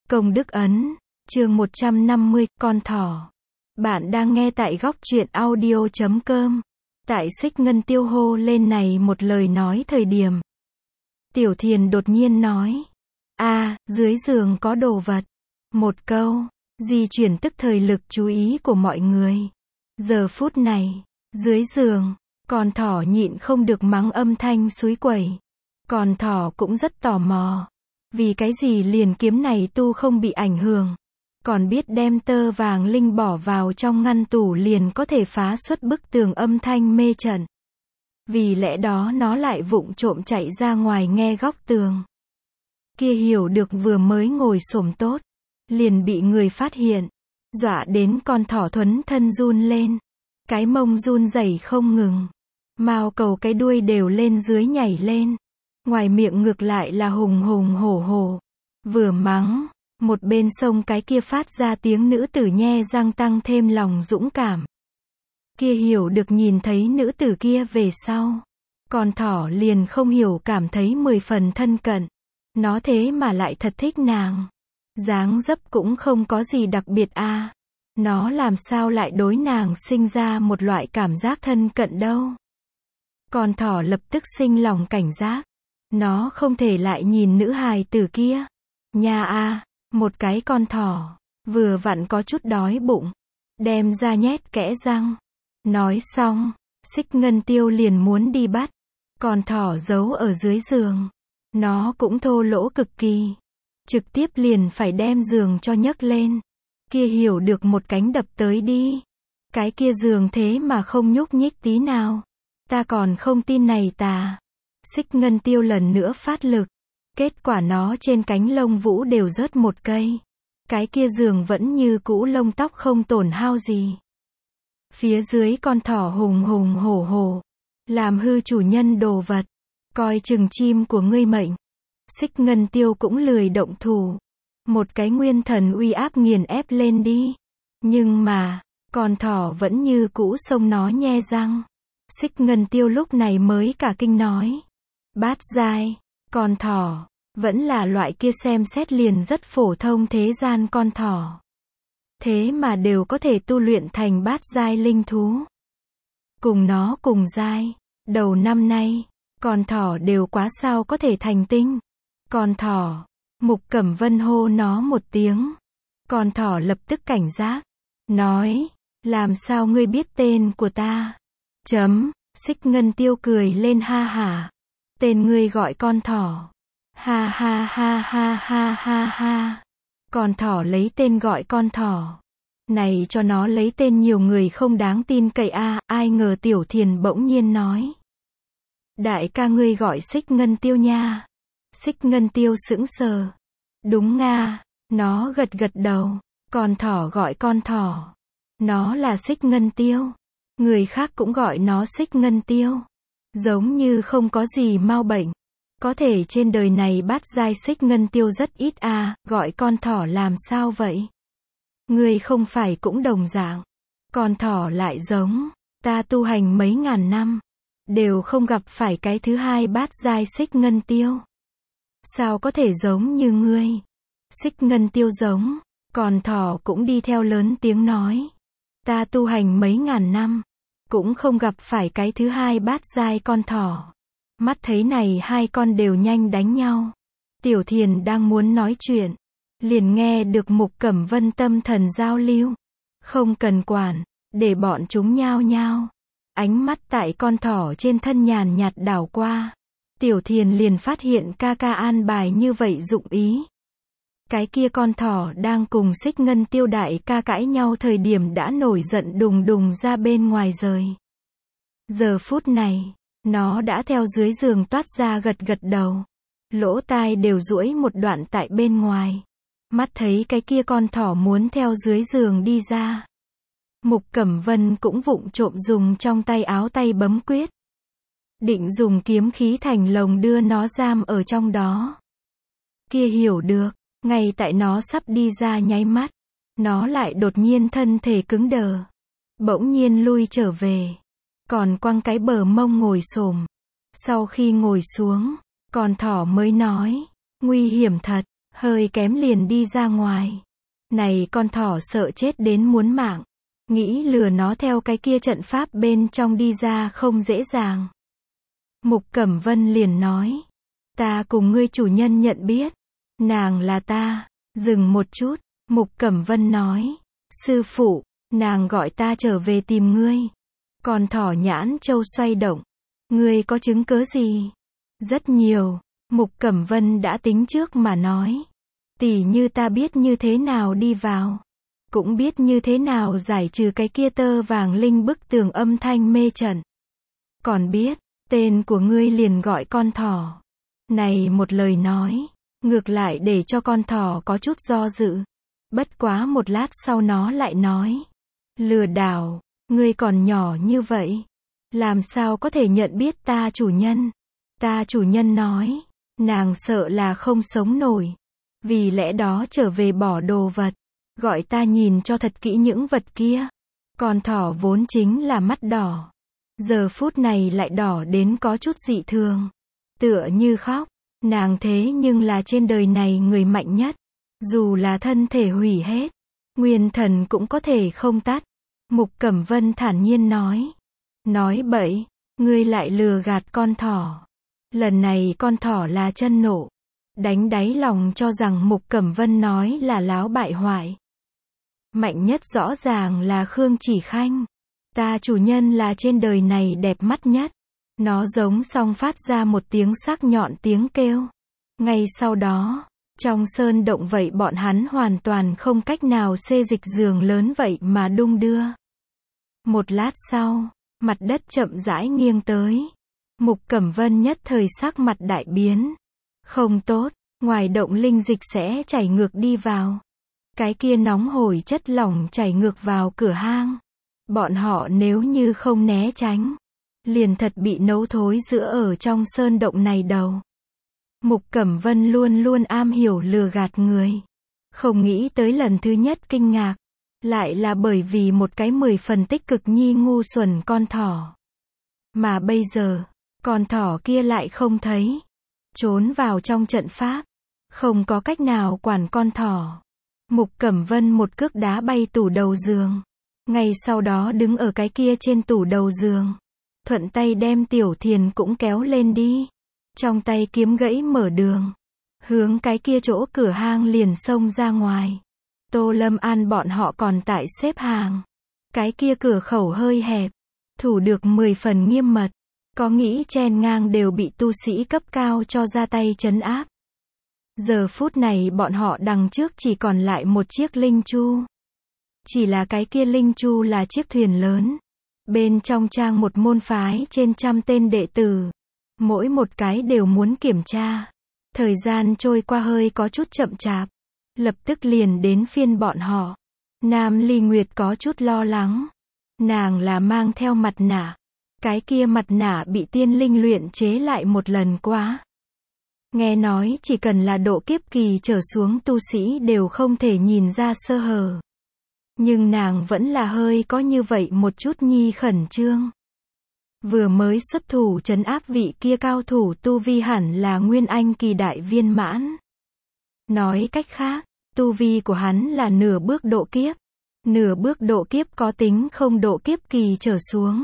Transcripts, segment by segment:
Công đức ấn, chương 150, con thỏ. Bạn đang nghe tại góc truyện audio.com. Tại Xích Ngân Tiêu hô lên này một lời nói thời điểm. Tiểu Thiền đột nhiên nói. Dưới giường có đồ vật. Một câu, di chuyển tức thời lực chú ý của mọi người. Giờ phút này, dưới giường, con thỏ nhịn không được mắng âm thanh xúi quẩy. Con thỏ cũng rất tò mò. Vì cái gì liền kiếm này tu không bị ảnh hưởng. Còn biết đem tơ vàng linh bỏ vào trong ngăn tủ liền có thể phá xuất bức tường âm thanh mê trận. Vì lẽ đó nó lại vụng trộm chạy ra ngoài nghe góc tường. Kia hiểu được vừa mới ngồi xổm tốt. Liền bị người phát hiện. Dọa đến con thỏ thuấn thân run lên. Cái mông run rẩy không ngừng. Mao cầu cái đuôi đều lên dưới nhảy lên. Ngoài miệng ngược lại là hùng hùng hổ hổ. Vừa mắng, một bên sông cái kia phát ra tiếng nữ tử nhe răng tăng thêm lòng dũng cảm. Kia hiểu được nhìn thấy nữ tử kia về sau. Con thỏ liền không hiểu cảm thấy 10 phần thân cận. Nó thế mà lại thật thích nàng. Dáng dấp cũng không có gì đặc biệt Nó làm sao lại đối nàng sinh ra một loại cảm giác thân cận đâu. Con thỏ lập tức sinh lòng cảnh giác. Nó không thể lại nhìn nữ hài tử kia. Một cái con thỏ, vừa vặn có chút đói bụng. Đem ra nhét kẽ răng. Nói xong, Xích Ngân Tiêu liền muốn đi bắt. Con thỏ giấu ở dưới giường. Nó cũng thô lỗ cực kỳ. Trực tiếp liền phải đem giường cho nhấc lên. Kia hiểu được một cánh đập tới đi. Cái kia giường thế mà không nhúc nhích tí nào. Ta còn không tin này tà. Xích Ngân Tiêu lần nữa phát lực. Kết quả nó trên cánh lông vũ đều rớt một cây. Cái kia giường vẫn như cũ lông tóc không tổn hao gì. Phía dưới con thỏ hùng hùng hổ hổ. Làm hư chủ nhân đồ vật. Coi chừng chim của ngươi mệnh. Xích Ngân Tiêu cũng lười động thủ. Một cái nguyên thần uy áp nghiền ép lên đi. Nhưng mà, con thỏ vẫn như cũ xông nó nhe răng. Xích Ngân Tiêu lúc này mới cả kinh nói. Bát giai, con thỏ, vẫn là loại kia xem xét liền rất phổ thông thế gian con thỏ. Thế mà đều có thể tu luyện thành bát giai linh thú. Cùng nó cùng giai, đầu năm nay, con thỏ đều quá sao có thể thành tinh. Con thỏ, Mục Cẩm Vân hô nó một tiếng. Con thỏ lập tức cảnh giác, nói, làm sao ngươi biết tên của ta? Xích Ngân Tiêu cười lên ha hả. Tên ngươi gọi con thỏ. Ha ha ha ha ha ha ha. Con thỏ lấy tên gọi con thỏ. Này cho nó lấy tên nhiều người không đáng tin cậy ai ngờ Tiểu Thiền bỗng nhiên nói. Đại ca ngươi gọi Xích Ngân Tiêu nha. Xích Ngân Tiêu sững sờ. Đúng nó gật gật đầu. Con thỏ gọi con thỏ. Nó là Xích Ngân Tiêu. Người khác cũng gọi nó Xích Ngân Tiêu. Giống như không có gì mau bệnh. Có thể trên đời này bát giai Xích Ngân Tiêu rất ít gọi con thỏ làm sao vậy? Người không phải cũng đồng dạng. Con thỏ lại giống. Ta tu hành mấy ngàn năm. Đều không gặp phải cái thứ hai bát giai Xích Ngân Tiêu. Sao có thể giống như ngươi? Xích Ngân Tiêu giống. Con thỏ cũng đi theo lớn tiếng nói. Ta tu hành mấy ngàn năm. Cũng không gặp phải cái thứ hai bát giai con thỏ. Mắt thấy này hai con đều nhanh đánh nhau. Tiểu Thiền đang muốn nói chuyện. Liền nghe được Mục Cẩm Vân tâm thần giao lưu. Không cần quản, để bọn chúng nhao nhao. Ánh mắt tại con thỏ trên thân nhàn nhạt đảo qua. Tiểu Thiền liền phát hiện ca ca an bài như vậy dụng ý. Cái kia con thỏ đang cùng Xích Ngân Tiêu đại ca cãi nhau thời điểm đã nổi giận đùng đùng ra bên ngoài rời. Giờ phút này, nó đã theo dưới giường toát ra gật gật đầu. Lỗ tai đều duỗi một đoạn tại bên ngoài. Mắt thấy cái kia con thỏ muốn theo dưới giường đi ra. Mục Cẩm Vân cũng vụng trộm dùng trong tay áo tay bấm quyết. Định dùng kiếm khí thành lồng đưa nó giam ở trong đó. Kia hiểu được, ngay tại nó sắp đi ra nháy mắt. Nó lại đột nhiên thân thể cứng đờ. Bỗng nhiên lui trở về. Còn quăng cái bờ mông ngồi xổm. Sau khi ngồi xuống, con thỏ mới nói. Nguy hiểm thật. hơi kém liền đi ra ngoài. Này con thỏ sợ chết đến muốn mạng. Nghĩ lừa nó theo cái kia trận pháp bên trong đi ra không dễ dàng. Mục Cẩm Vân liền nói. Ta cùng ngươi chủ nhân nhận biết. Nàng là ta. Dừng một chút. Mục Cẩm Vân nói. Sư phụ, nàng gọi ta trở về tìm ngươi. Con thỏ nhãn châu xoay động. Ngươi có chứng cớ gì? Rất nhiều. Mục Cẩm Vân đã tính trước mà nói. Tỉ như ta biết như thế nào đi vào. Cũng biết như thế nào giải trừ cái kia tơ vàng linh bức tường âm thanh mê trận. Còn biết, tên của ngươi liền gọi con thỏ. Này một lời nói, ngược lại để cho con thỏ có chút do dự. Bất quá một lát sau nó lại nói. Lừa đảo, ngươi còn nhỏ như vậy. Làm sao có thể nhận biết ta chủ nhân? Ta chủ nhân nói, nàng sợ là không sống nổi. Vì lẽ đó trở về bỏ đồ vật. Gọi ta nhìn cho thật kỹ những vật kia. Con thỏ vốn chính là mắt đỏ. Giờ phút này lại đỏ đến có chút dị thường. Tựa như khóc. Nàng thế nhưng là trên đời này người mạnh nhất. Dù là thân thể hủy hết. Nguyên thần cũng có thể không tắt. Mục Cẩm Vân thản nhiên nói. Nói bậy. Ngươi lại lừa gạt con thỏ. Lần này con thỏ là chân nộ. Đánh đáy lòng cho rằng Mục Cẩm Vân nói là láo bại hoại. Mạnh nhất rõ ràng là Khương Chỉ Khanh. Ta chủ nhân là trên đời này đẹp mắt nhất. Nó giống xong phát ra một tiếng sắc nhọn tiếng kêu. Ngay sau đó, trong sơn động vậy bọn hắn hoàn toàn không cách nào xê dịch giường lớn vậy mà đung đưa. Một lát sau, mặt đất chậm rãi nghiêng tới. Mục Cẩm Vân nhất thời sắc mặt đại biến. Không tốt, ngoài động linh dịch sẽ chảy ngược đi vào. Cái kia nóng hổi chất lỏng chảy ngược vào cửa hang. Bọn họ nếu như không né tránh, liền thật bị nấu thối giữa ở trong sơn động này đầu. Mục Cẩm Vân luôn luôn am hiểu lừa gạt người. Không nghĩ tới lần thứ nhất kinh ngạc, lại là bởi vì một cái 10 phần tích cực nhi ngu xuẩn con thỏ. Mà bây giờ, con thỏ kia lại không thấy. Trốn vào trong trận pháp. Không có cách nào quản con thỏ. Mục Cẩm Vân một cước đá bay tủ đầu giường. Ngay sau đó đứng ở cái kia trên tủ đầu giường. Thuận tay đem Tiểu Thiền cũng kéo lên đi. Trong tay kiếm gãy mở đường. Hướng cái kia chỗ cửa hang liền xông ra ngoài. Tô Lâm An bọn họ còn tại xếp hàng. Cái kia cửa khẩu hơi hẹp. Thủ được 10 phần nghiêm mật. Có nghĩ chen ngang đều bị tu sĩ cấp cao cho ra tay trấn áp. Giờ phút này bọn họ đằng trước chỉ còn lại một chiếc linh chu. Chỉ là cái kia linh chu là chiếc thuyền lớn. Bên trong trang một môn phái trên 100 tên đệ tử. Mỗi một cái đều muốn kiểm tra. Thời gian trôi qua hơi có chút chậm chạp. Lập tức liền đến phiên bọn họ. Nam Ly Nguyệt có chút lo lắng. Nàng là mang theo mặt nạ. Cái kia mặt nạ bị tiên linh luyện chế lại một lần quá. Nghe nói chỉ cần là độ kiếp kỳ trở xuống tu sĩ đều không thể nhìn ra sơ hở. Nhưng nàng vẫn là hơi có như vậy một chút nhi khẩn trương. Vừa mới xuất thủ trấn áp vị kia cao thủ tu vi hẳn là Nguyên Anh kỳ đại viên mãn. Nói cách khác, tu vi của hắn là nửa bước độ kiếp. Nửa bước độ kiếp có tính không độ kiếp kỳ trở xuống.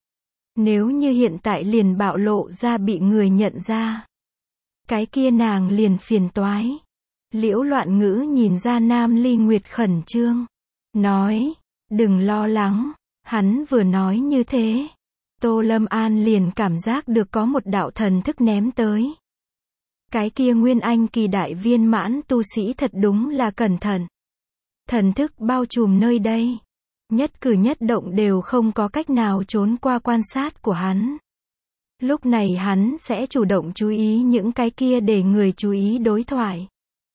Nếu như hiện tại liền bạo lộ ra bị người nhận ra. Cái kia nàng liền phiền toái. Liễu Loạn Ngữ nhìn ra Nam Ly Nguyệt khẩn trương. Nói, đừng lo lắng. Hắn vừa nói như thế. Tô Lâm An liền cảm giác được có một đạo thần thức ném tới. Cái kia Nguyên Anh kỳ đại viên mãn tu sĩ thật đúng là cẩn thận. Thần thức bao trùm nơi đây. Nhất cử nhất động đều không có cách nào trốn qua quan sát của hắn. Lúc này hắn sẽ chủ động chú ý những cái kia để người chú ý đối thoại.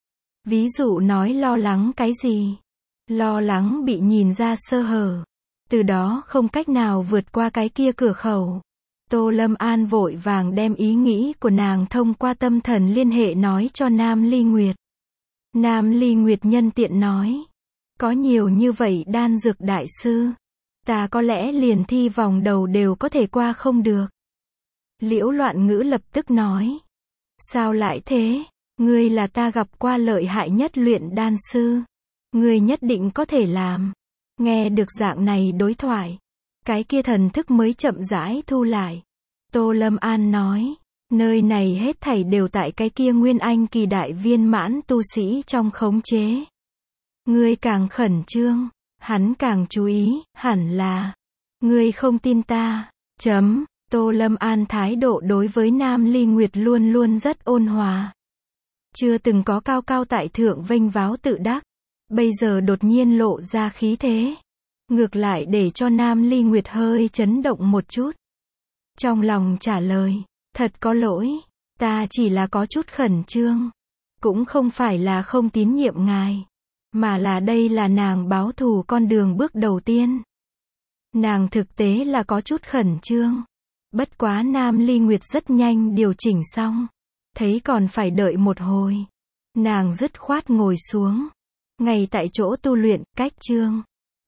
Ví dụ nói lo lắng cái gì? Lo lắng bị nhìn ra sơ hở. Từ đó không cách nào vượt qua cái kia cửa khẩu. Tô Lâm An vội vàng đem ý nghĩ của nàng thông qua tâm thần liên hệ nói cho Nam Ly Nguyệt. Nam Ly Nguyệt nhân tiện nói. Có nhiều như vậy đan dược đại sư. Ta có lẽ liền thi vòng đầu đều có thể qua không được. Liễu Loạn Ngữ lập tức nói. Sao lại thế? Ngươi là ta gặp qua lợi hại nhất luyện đan sư. Ngươi nhất định có thể làm. Nghe được dạng này đối thoại, cái kia thần thức mới chậm rãi thu lại. Tô Lâm An nói, nơi này hết thảy đều tại cái kia nguyên anh kỳ đại viên mãn tu sĩ trong khống chế. Ngươi càng khẩn trương, hắn càng chú ý, hẳn là, ngươi không tin ta. Tô Lâm An thái độ đối với Nam Ly Nguyệt luôn luôn rất ôn hòa. Chưa từng có cao cao tại thượng vênh váo tự đắc. Bây giờ đột nhiên lộ ra khí thế. Ngược lại để cho Nam Ly Nguyệt hơi chấn động một chút. Trong lòng trả lời, thật có lỗi, ta chỉ là có chút khẩn trương. Cũng không phải là không tín nhiệm ngài, mà là đây là nàng báo thù con đường bước đầu tiên. Nàng thực tế là có chút khẩn trương. Bất quá Nam Ly Nguyệt rất nhanh điều chỉnh xong. Thấy còn phải đợi một hồi. Nàng dứt khoát ngồi xuống. Ngay tại chỗ tu luyện, cách chương